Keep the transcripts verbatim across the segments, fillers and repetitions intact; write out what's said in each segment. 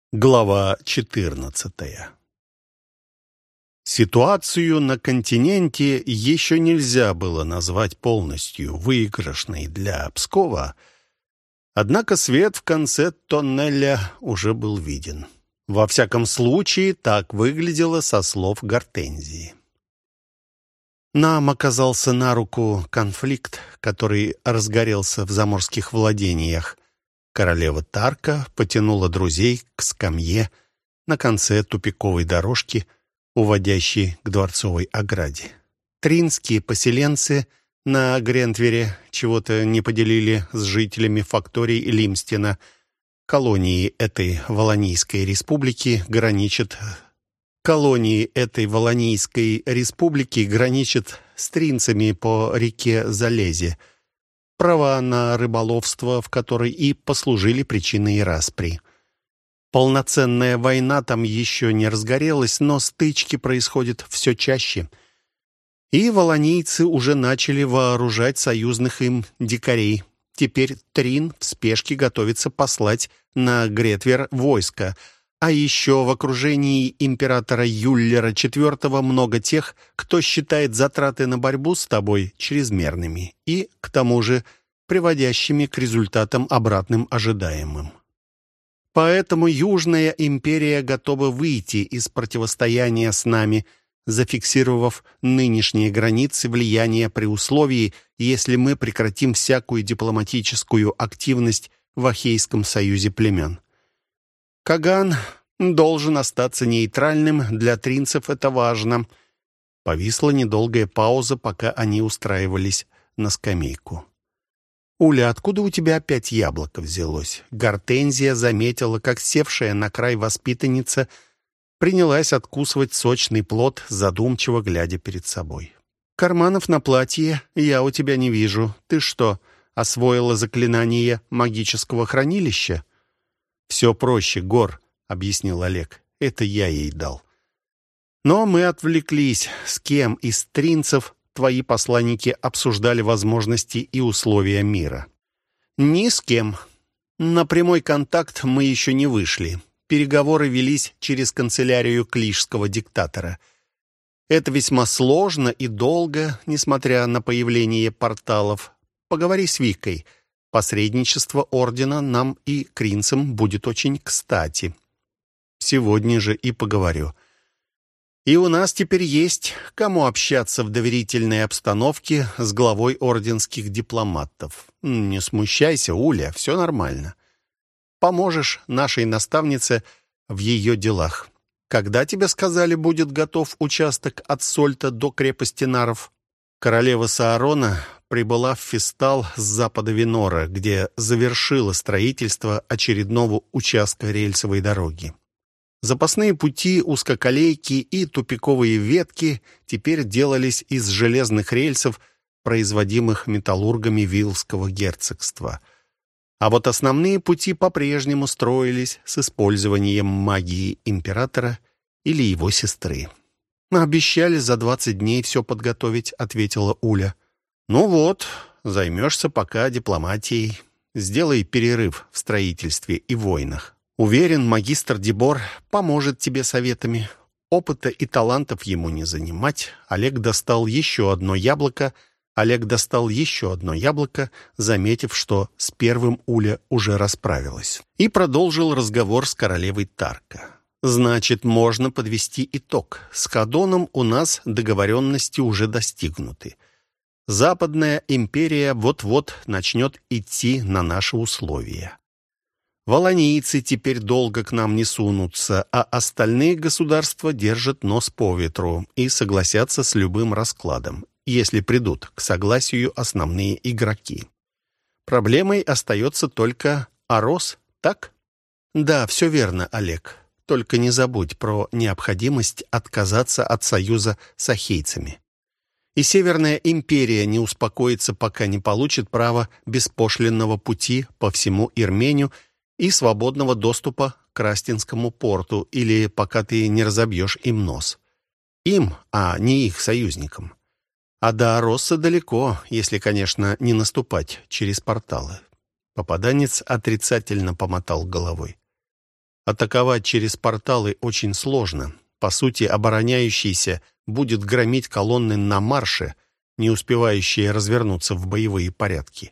Глава четырнадцатая. Ситуацию на континенте еще нельзя было назвать полностью выигрышной для Пскова, однако свет в конце тоннеля уже был виден. Во всяком случае, так выглядело со слов Гортензии. Нам оказался на руку конфликт, который разгорелся в заморских владениях. Королева Тарка потянула друзей к скамье на конце тупиковой дорожки, уводящей к дворцовой ограде. Тринские поселенцы на Грентвере чего-то не поделили с жителями факторий Лимстена. Колонии этой Волонийской республики граничат... Колонии этой Волонийской республики граничат с тринцами по реке Залезе, права на рыболовство, в которой и послужили причиной распри. Полноценная война там еще не разгорелась, но стычки происходят все чаще. И волонийцы уже начали вооружать союзных им дикарей. Теперь Трин в спешке готовится послать на Гретвер войско, а еще в окружении императора Юллера четвёртого много тех, кто считает затраты на борьбу с тобой чрезмерными и, к тому же, приводящими к результатам обратным ожидаемым. Поэтому Южная империя готова выйти из противостояния с нами, зафиксировав нынешние границы влияния при условии, если мы прекратим всякую дипломатическую активность в Ахейском союзе племен. Каган должен остаться нейтральным, для тринцев это важно. Повисла недолгая пауза, пока они устраивались на скамейку. «Уля, откуда у тебя опять яблоко взялось?» Гортензия заметила, как севшая на край воспитанница принялась откусывать сочный плод, задумчиво глядя перед собой. «Карманов на платье я у тебя не вижу. Ты что, освоила заклинание магического хранилища?» «Все проще, Гор», — объяснил Олег. «Это я ей дал». «Но мы отвлеклись. С кем из тринцев твои посланники обсуждали возможности и условия мира?» «Ни с кем. На прямой контакт мы еще не вышли. Переговоры велись через канцелярию клишского диктатора. Это весьма сложно и долго, несмотря на появление порталов. Поговори с Викой. Посредничество ордена нам и кринцам будет очень кстати. Сегодня же и поговорю. И у нас теперь есть кому общаться в доверительной обстановке с главой орденских дипломатов. Не смущайся, Уля, все нормально. Поможешь нашей наставнице в ее делах. Когда тебе сказали, будет готов участок от Сольта до крепости Наров? Королева Саарона прибыла в Фистал с запада Винора, где завершила строительство очередного участка рельсовой дороги. Запасные пути, узкоколейки и тупиковые ветки теперь делались из железных рельсов, производимых металлургами Вилского герцогства. А вот основные пути по-прежнему строились с использованием магии императора или его сестры. «Обещали за двадцать дней все подготовить», — ответила Уля. «Ну вот, займешься пока дипломатией. Сделай перерыв в строительстве и войнах. Уверен, магистр Дебор поможет тебе советами. Опыта и талантов ему не занимать». Олег достал еще одно яблоко. Олег достал еще одно яблоко, заметив, что с первым Уля уже расправилась. И продолжил разговор с королевой Тарка. «Значит, можно подвести итог. С Хадоном у нас договоренности уже достигнуты. Западная империя вот-вот начнет идти на наши условия. Волонийцы теперь долго к нам не сунутся, а остальные государства держат нос по ветру и согласятся с любым раскладом, если придут к согласию основные игроки. Проблемой остается только Арос, так?» «Да, все верно, Олег. Только не забудь про необходимость отказаться от союза с ахейцами. И Северная империя не успокоится, пока не получит право беспошлинного пути по всему Ирмению и свободного доступа к Растинскому порту, или пока ты не разобьешь им нос. Им, а не их союзникам. А до Аросса далеко, если, конечно, не наступать через порталы». Попаданец отрицательно помотал головой. Атаковать через порталы очень сложно. По сути, обороняющийся будет громить колонны на марше, не успевающие развернуться в боевые порядки.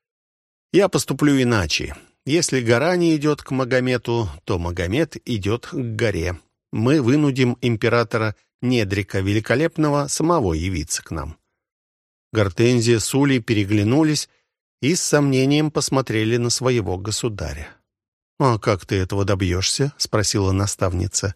Я поступлю иначе. Если гора не идет к Магомету, то Магомет идет к горе. Мы вынудим императора Недрика Великолепного самого явиться к нам». Гортензия с Улей переглянулись и с сомнением посмотрели на своего государя. «А как ты этого добьешься?» — спросила наставница.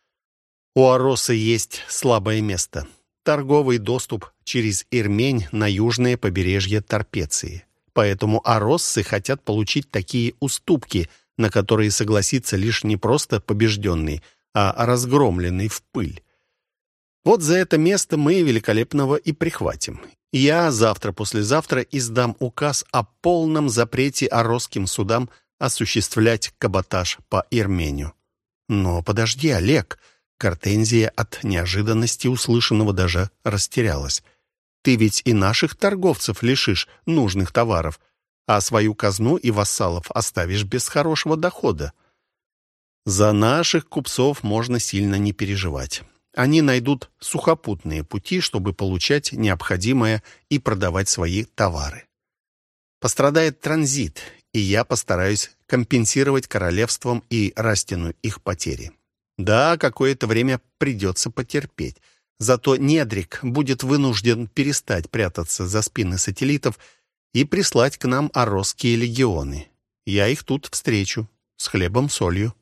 «У Ороса есть слабое место. Торговый доступ через Ирмень на южное побережье Тарпеции. Поэтому ороссы хотят получить такие уступки, на которые согласится лишь не просто побежденный, а разгромленный в пыль. Вот за это место мы Великолепного и прихватим. Я завтра-послезавтра издам указ о полном запрете оросским судам осуществлять каботаж по Ирмению». «Но подожди, Олег!» Гортензия от неожиданности услышанного даже растерялась. «Ты ведь и наших торговцев лишишь нужных товаров, а свою казну и вассалов оставишь без хорошего дохода». «За наших купцов можно сильно не переживать. Они найдут сухопутные пути, чтобы получать необходимое и продавать свои товары. Пострадает транзит, и я постараюсь компенсировать королевствам и Растину их потери. Да, какое-то время придется потерпеть. Зато Недрик будет вынужден перестать прятаться за спины сателлитов и прислать к нам оросские легионы. Я их тут встречу, с хлебом-солью».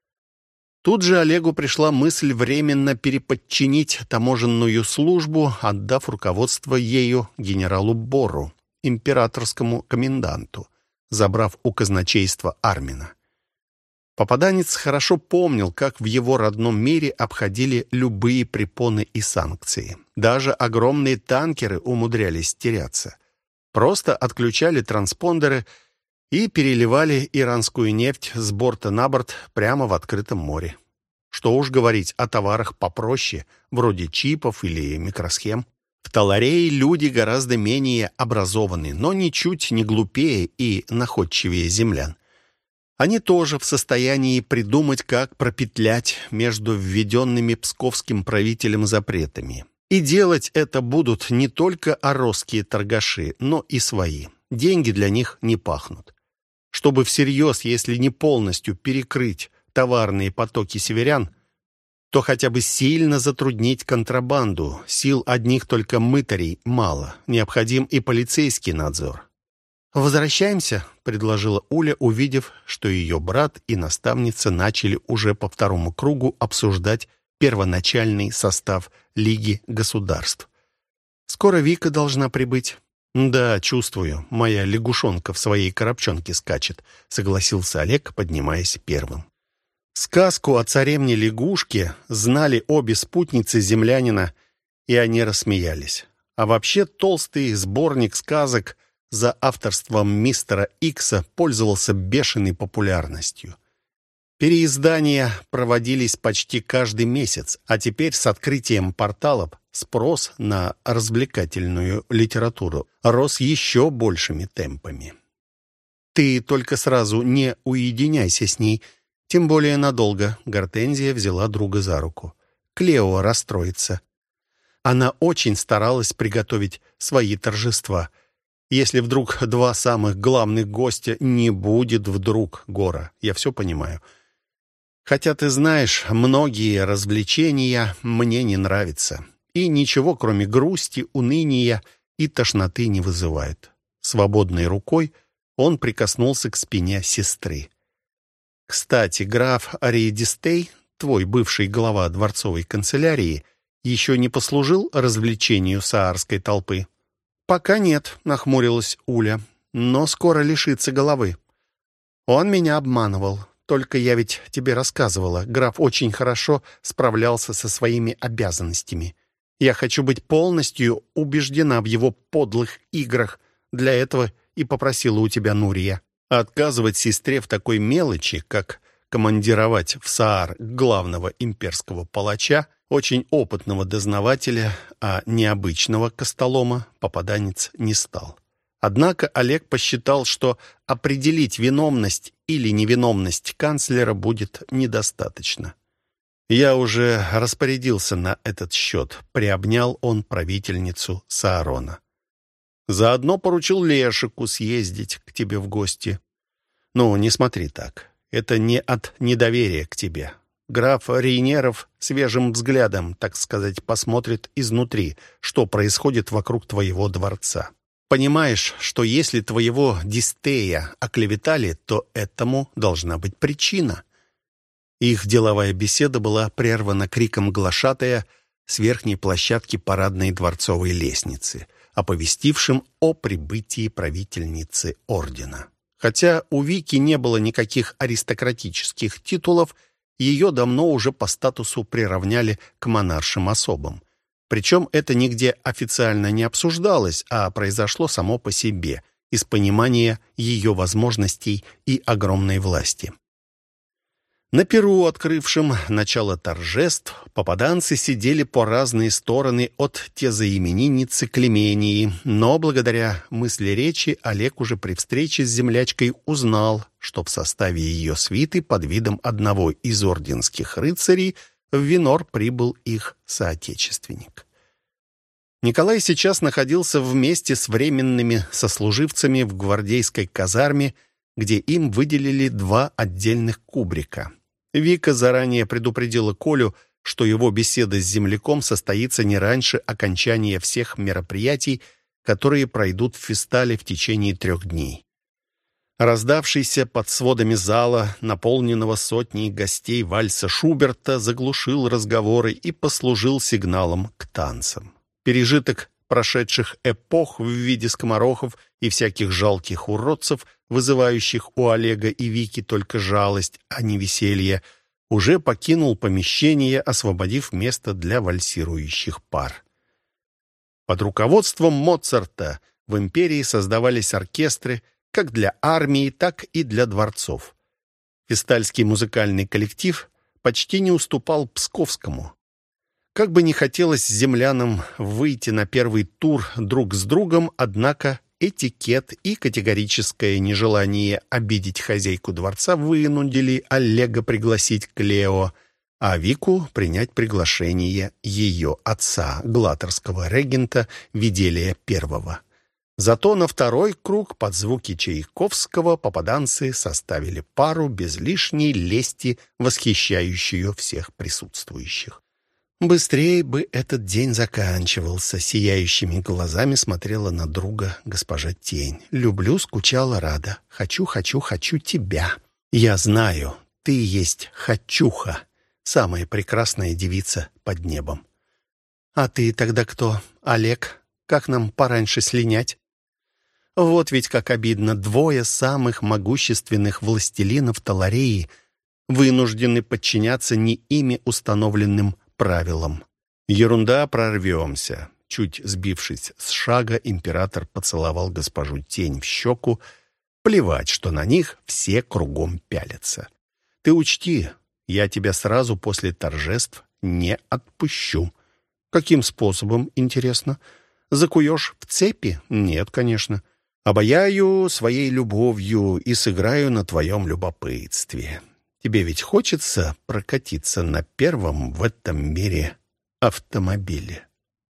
Тут же Олегу пришла мысль временно переподчинить таможенную службу, отдав руководство ею генералу Бору, императорскому коменданту, забрав у казначейства Армина. Попаданец хорошо помнил, как в его родном мире обходили любые препоны и санкции. Даже огромные танкеры умудрялись теряться. Просто отключали транспондеры и переливали иранскую нефть с борта на борт прямо в открытом море. Что уж говорить о товарах попроще, вроде чипов или микросхем. В Таларее люди гораздо менее образованы, но ничуть не глупее и находчивее землян. Они тоже в состоянии придумать, как пропетлять между введенными псковским правителем запретами. И делать это будут не только оросские торгаши, но и свои. Деньги для них не пахнут. Чтобы всерьез, если не полностью перекрыть товарные потоки северян, то хотя бы сильно затруднить контрабанду. Сил одних только мытарей мало. Необходим и полицейский надзор. «Возвращаемся», — предложила Уля, увидев, что ее брат и наставница начали уже по второму кругу обсуждать первоначальный состав Лиги государств. «Скоро Вика должна прибыть». «Да, чувствую, моя лягушонка в своей коробчонке скачет», — согласился Олег, поднимаясь первым. Сказку о царевне-лягушке знали обе спутницы землянина, и они рассмеялись. А вообще толстый сборник сказок за авторством мистера Икса пользовался бешеной популярностью. Переиздания проводились почти каждый месяц, а теперь с открытием порталов спрос на развлекательную литературу рос еще большими темпами. «Ты только сразу не уединяйся с ней, тем более надолго», — Гортензия взяла друга за руку. «Клео расстроится. Она очень старалась приготовить свои торжества. Если вдруг два самых главных гостя не будет вдруг, Гора, я все понимаю. Хотя, ты знаешь, многие развлечения мне не нравятся. И ничего, кроме грусти, уныния и тошноты не вызывают». Свободной рукой он прикоснулся к спине сестры. «Кстати, граф Ариедистей, твой бывший глава дворцовой канцелярии, еще не послужил развлечению саарской толпы?» «Пока нет», — нахмурилась Уля, — «но скоро лишится головы. Он меня обманывал. Только я ведь тебе рассказывала, граф очень хорошо справлялся со своими обязанностями. Я хочу быть полностью убеждена в его подлых играх. Для этого и попросила у тебя Нурия». Отказывать сестре в такой мелочи, как командировать в Саар главного имперского палача, очень опытного дознавателя, а необычного костолома, попаданец не стал. Однако Олег посчитал, что определить виновность или невиновность канцлера будет недостаточно. Я уже распорядился на этот счет, приобнял он правительницу Саарона. Заодно поручил Лешику съездить к тебе в гости. Ну, не смотри так. Это не от недоверия к тебе. Граф Рейнеров свежим взглядом, так сказать, посмотрит изнутри, что происходит вокруг твоего дворца. Понимаешь, что если твоего Дистея оклеветали, то этому должна быть причина. Их деловая беседа была прервана криком глашатая с верхней площадки парадной дворцовой лестницы, оповестившим о прибытии правительницы ордена. Хотя у Вики не было никаких аристократических титулов, ее давно уже по статусу приравняли к монаршим особам. Причем это нигде официально не обсуждалось, а произошло само по себе, из понимания ее возможностей и огромной власти. На пиру, открывшем начало торжеств, попаданцы сидели по разные стороны от тезаименинницы Клемении, но благодаря мысли речи Олег уже при встрече с землячкой узнал, что в составе ее свиты под видом одного из орденских рыцарей в Винор прибыл их соотечественник. Николай сейчас находился вместе с временными сослуживцами в гвардейской казарме, где им выделили два отдельных кубрика. Вика заранее предупредила Колю, что его беседа с земляком состоится не раньше окончания всех мероприятий, которые пройдут в Фистале в течение трех дней. Раздавшийся под сводами зала, наполненного сотней гостей вальса Шуберта, заглушил разговоры и послужил сигналом к танцам. Пережиток прошедших эпох в виде скоморохов и всяких жалких уродцев, вызывающих у Олега и Вики только жалость, а не веселье, уже покинул помещение, освободив место для вальсирующих пар. Под руководством Моцарта в империи создавались оркестры как для армии, так и для дворцов. Фистальский музыкальный коллектив почти не уступал псковскому. Как бы ни хотелось землянам выйти на первый тур друг с другом, однако этикет и категорическое нежелание обидеть хозяйку дворца вынудили Олега пригласить Клео, а Вику принять приглашение ее отца, глаторского регента Виделия Первого. Зато на второй круг под звуки Чайковского попаданцы составили пару без лишней лести, восхищающую всех присутствующих. Быстрее бы этот день заканчивался. Сияющими глазами смотрела на друга госпожа Тень. Люблю, скучала, рада. Хочу, хочу, хочу тебя. Я знаю, ты есть Хочуха, самая прекрасная девица под небом. А ты тогда кто, Олег? Как нам пораньше слинять? Вот ведь как обидно. Двое самых могущественных властелинов Талареи вынуждены подчиняться не ими установленным правилам. Ерунда, прорвемся. Чуть сбившись с шага, император поцеловал госпожу Тень в щеку. Плевать, что на них все кругом пялятся. Ты учти, я тебя сразу после торжеств не отпущу. Каким способом, интересно? Закуешь в цепи? Нет, конечно. Обаяю своей любовью и сыграю на твоем любопытстве. Тебе ведь хочется прокатиться на первом в этом мире автомобиле?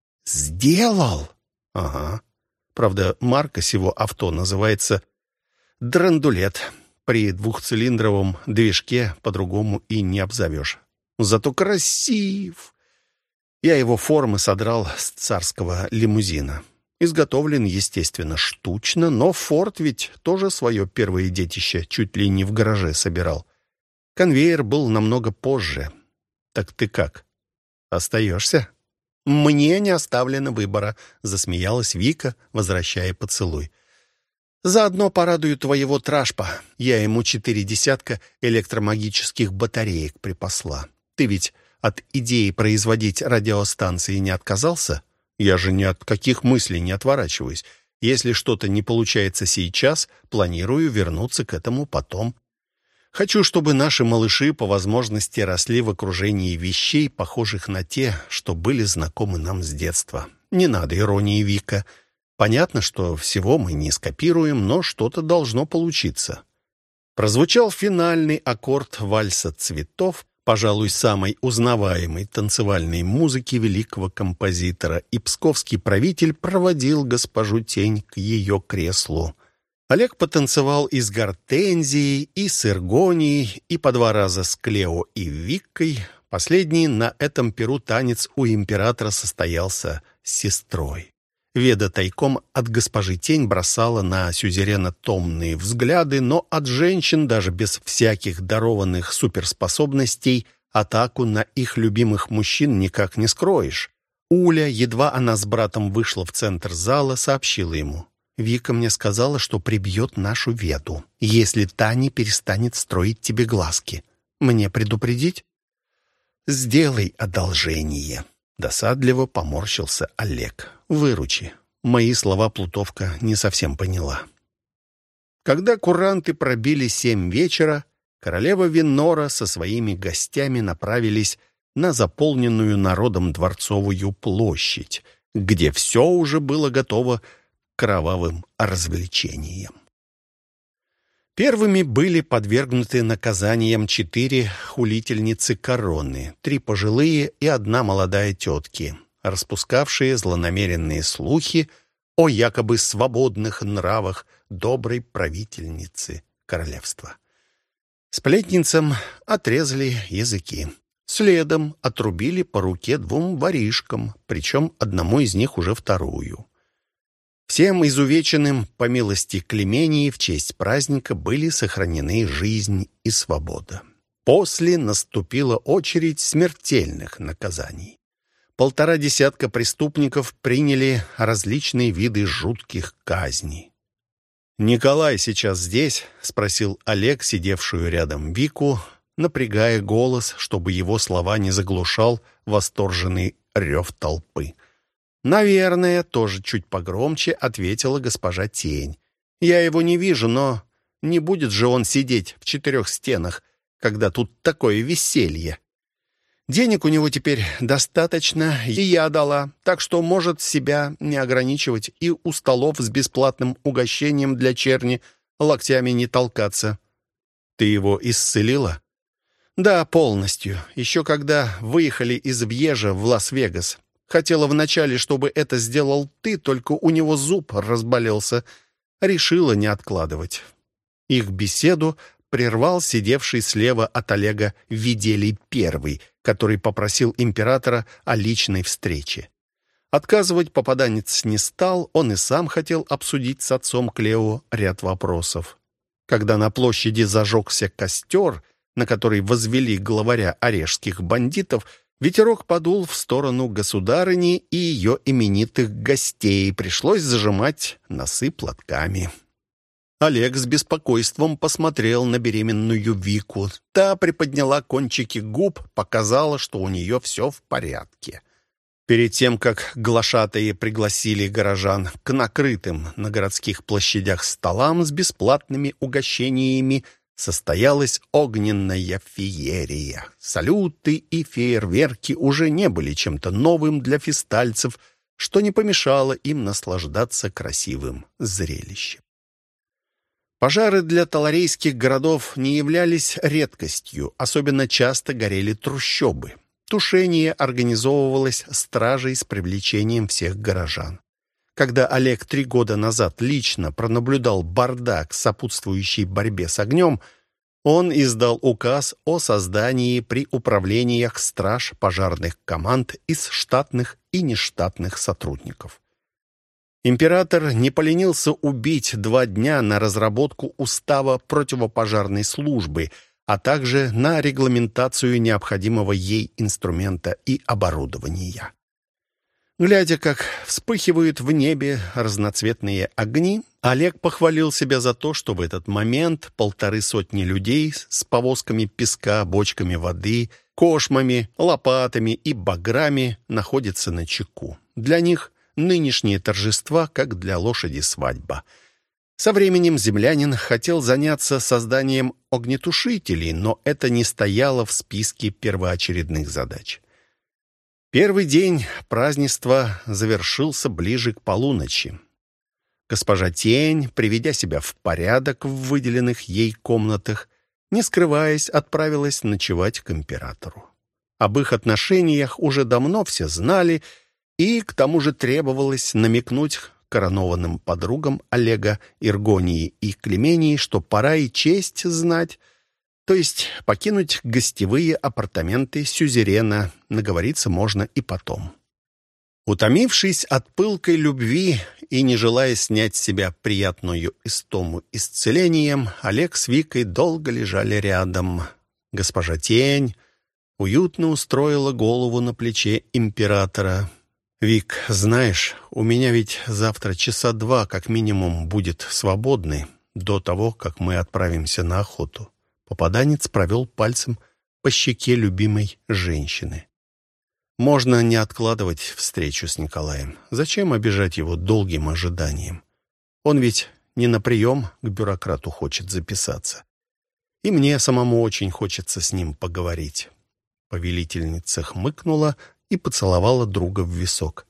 Сделал? Ага. Правда, марка сего авто называется «Драндулет». При двухцилиндровом движке по-другому и не обзовешь. Зато красив. Я его формы содрал с царского лимузина. Изготовлен, естественно, штучно, но Форд ведь тоже свое первое детище чуть ли не в гараже собирал. Конвейер был намного позже. Так ты как? Остаешься? Мне не оставлено выбора, засмеялась Вика, возвращая поцелуй. Заодно порадую твоего Тражпа. Я ему четыре десятка электромагических батареек припасла. Ты ведь от идеи производить радиостанции не отказался? Я же ни от каких мыслей не отворачиваюсь. Если что-то не получается сейчас, планирую вернуться к этому потом. Хочу, чтобы наши малыши по возможности росли в окружении вещей, похожих на те, что были знакомы нам с детства. Не надо иронии, Вика. Понятно, что всего мы не скопируем, но что-то должно получиться. Прозвучал финальный аккорд вальса цветов, пожалуй, самой узнаваемой танцевальной музыки великого композитора, и псковский правитель проводил госпожу Тень к ее креслу. Олег потанцевал и с Гортензией, и с Иргонией, и по два раза с Клео и Виккой. Последний на этом пиру танец у императора состоялся с сестрой. Веда тайком от госпожи Тень бросала на сюзерена томные взгляды, но от женщин, даже без всяких дарованных суперспособностей, атаку на их любимых мужчин никак не скроешь. Уля, едва она с братом вышла в центр зала, сообщила ему: «Вика мне сказала, что прибьет нашу Веду, если та не перестанет строить тебе глазки. Мне предупредить?» «Сделай одолжение». Досадливо поморщился Олег. «Выручи». Мои слова плутовка не совсем поняла. Когда куранты пробили семь вечера, королева Винора со своими гостями направились на заполненную народом Дворцовую площадь, где все уже было готово к кровавым развлечениям. Первыми были подвергнуты наказаниям четыре хулительницы короны, три пожилые и одна молодая тетки, распускавшие злонамеренные слухи о якобы свободных нравах доброй правительницы королевства. Сплетницам отрезали языки. Следом отрубили по руке двум воришкам, причем одному из них уже вторую. Всем изувеченным, по милости Клемении, в честь праздника были сохранены жизнь и свобода. После наступила очередь смертельных наказаний. Полтора десятка преступников приняли различные виды жутких казней. «Николай сейчас здесь?» — спросил Олег, сидевшую рядом Вику, напрягая голос, чтобы его слова не заглушал восторженный рев толпы. «Наверное», — тоже чуть погромче ответила госпожа Тень. «Я его не вижу, но не будет же он сидеть в четырех стенах, когда тут такое веселье. Денег у него теперь достаточно, и я дала, так что может себя не ограничивать и у столов с бесплатным угощением для черни локтями не толкаться». «Ты его исцелила?» «Да, полностью. Еще когда выехали из Вьежа в Лас-Вегас. Хотела вначале, чтобы это сделал ты, только у него зуб разболелся. Решила не откладывать». Их беседу прервал сидевший слева от Олега Виделий Первый, который попросил императора о личной встрече. Отказывать попаданец не стал, он и сам хотел обсудить с отцом Клео ряд вопросов. Когда на площади зажегся костер, на который возвели главаря орешских бандитов, ветерок подул в сторону государыни и ее именитых гостей. Пришлось зажимать носы платками. Олег с беспокойством посмотрел на беременную Вику. Та приподняла кончики губ, показала, что у нее все в порядке. Перед тем, как глашатаи пригласили горожан к накрытым на городских площадях столам с бесплатными угощениями, состоялась огненная феерия. Салюты и фейерверки уже не были чем-то новым для фестальцев, что не помешало им наслаждаться красивым зрелищем. Пожары для таларейских городов не являлись редкостью, особенно часто горели трущобы. Тушение организовывалось стражей с привлечением всех горожан. Когда Олег три года назад лично пронаблюдал бардак, сопутствующий борьбе с огнем, он издал указ о создании при управлениях страж пожарных команд из штатных и нештатных сотрудников. Император не поленился убить два дня на разработку устава противопожарной службы, а также на регламентацию необходимого ей инструмента и оборудования. Глядя, как вспыхивают в небе разноцветные огни, Олег похвалил себя за то, что в этот момент полторы сотни людей с повозками песка, бочками воды, кошмами, лопатами и баграми находятся на чеку. Для них нынешние торжества, как для лошади свадьба. Со временем землянин хотел заняться созданием огнетушителей, но это не стояло в списке первоочередных задач. Первый день празднества завершился ближе к полуночи. Госпожа Тень, приведя себя в порядок в выделенных ей комнатах, не скрываясь, отправилась ночевать к императору. Об их отношениях уже давно все знали, и к тому же требовалось намекнуть коронованным подругам Олега, Иргонии и Клемении, что пора и честь знать, то есть покинуть гостевые апартаменты сюзерена, наговориться можно и потом. Утомившись от пылкой любви и не желая снять с себя приятную истому исцелением, Олег с Викой долго лежали рядом. Госпожа Тень уютно устроила голову на плече императора. «Вик, знаешь, у меня ведь завтра часа два как минимум будет свободны до того, как мы отправимся на охоту». Попаданец провел пальцем по щеке любимой женщины. «Можно не откладывать встречу с Николаем. Зачем обижать его долгим ожиданием? Он ведь не на прием к бюрократу хочет записаться. И мне самому очень хочется с ним поговорить». Повелительница хмыкнула и поцеловала друга в висок.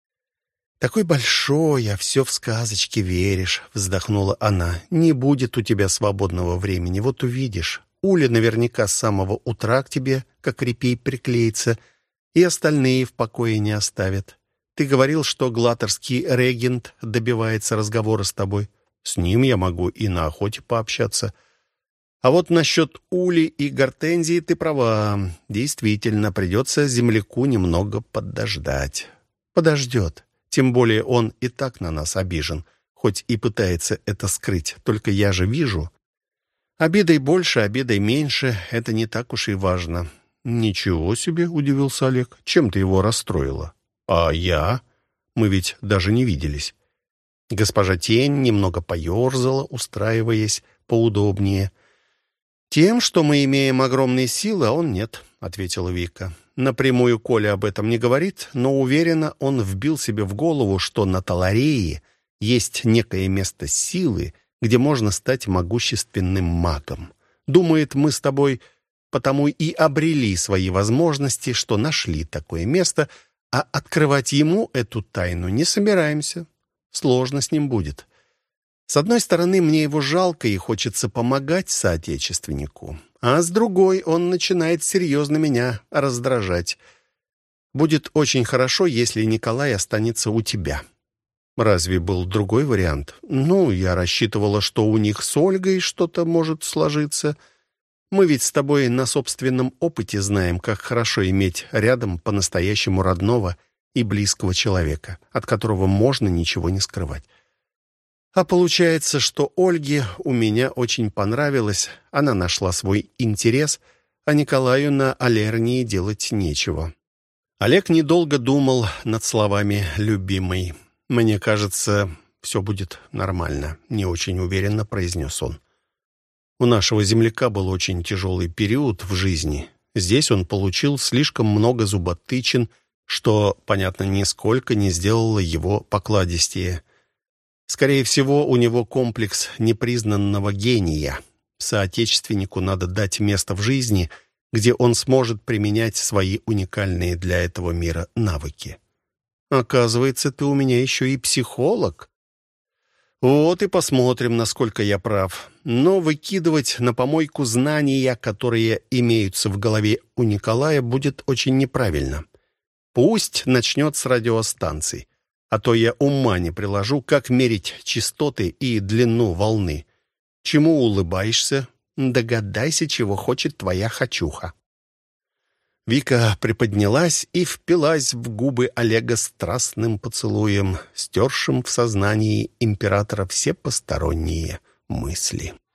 «Такой большой, а все в сказочке веришь», — вздохнула она. «Не будет у тебя свободного времени, вот увидишь. Уля наверняка с самого утра к тебе, как репей, приклеится, и остальные в покое не оставят. Ты говорил, что глаторский регент добивается разговора с тобой. С ним я могу и на охоте пообщаться. А вот насчет Ули и Гортензии ты права. Действительно, придется земляку немного подождать». «Подождет. Тем более он и так на нас обижен, хоть и пытается это скрыть. Только я же вижу. Обидой больше, обидой меньше — это не так уж и важно». «Ничего себе!» — удивился Олег. «Чем ты его расстроила?» «А я? Мы ведь даже не виделись». Госпожа Тень немного поерзала, устраиваясь поудобнее. «Тем, что мы имеем огромные силы, а он нет», — ответила Вика. Напрямую Коля об этом не говорит, но уверенно он вбил себе в голову, что на Таларее есть некое место силы, где можно стать могущественным магом. Думает, мы с тобой потому и обрели свои возможности, что нашли такое место, а открывать ему эту тайну не собираемся. Сложно с ним будет. С одной стороны, мне его жалко и хочется помогать соотечественнику, а с другой он начинает серьезно меня раздражать. Будет очень хорошо, если Николай останется у тебя. Разве был другой вариант? Ну, я рассчитывала, что у них с Ольгой что-то может сложиться. Мы ведь с тобой на собственном опыте знаем, как хорошо иметь рядом по-настоящему родного и близкого человека, от которого можно ничего не скрывать. А получается, что Ольге у меня очень понравилось, она нашла свой интерес, а Николаю на Алернии делать нечего. Олег недолго думал над словами «любимый». «Мне кажется, все будет нормально», — не очень уверенно произнес он. У нашего земляка был очень тяжелый период в жизни. Здесь он получил слишком много зуботычин, что, понятно, нисколько не сделало его покладистее. Скорее всего, у него комплекс непризнанного гения. Соотечественнику надо дать место в жизни, где он сможет применять свои уникальные для этого мира навыки. Оказывается, ты у меня еще и психолог. Вот и посмотрим, насколько я прав. Но выкидывать на помойку знания, которые имеются в голове у Николая, будет очень неправильно. Пусть начнет с радиостанций, а то я ума не приложу, как мерить частоты и длину волны. Чему улыбаешься? Догадайся, чего хочет твоя хочуха. Вика приподнялась и впилась в губы Олега страстным поцелуем, стершим в сознании императора все посторонние мысли.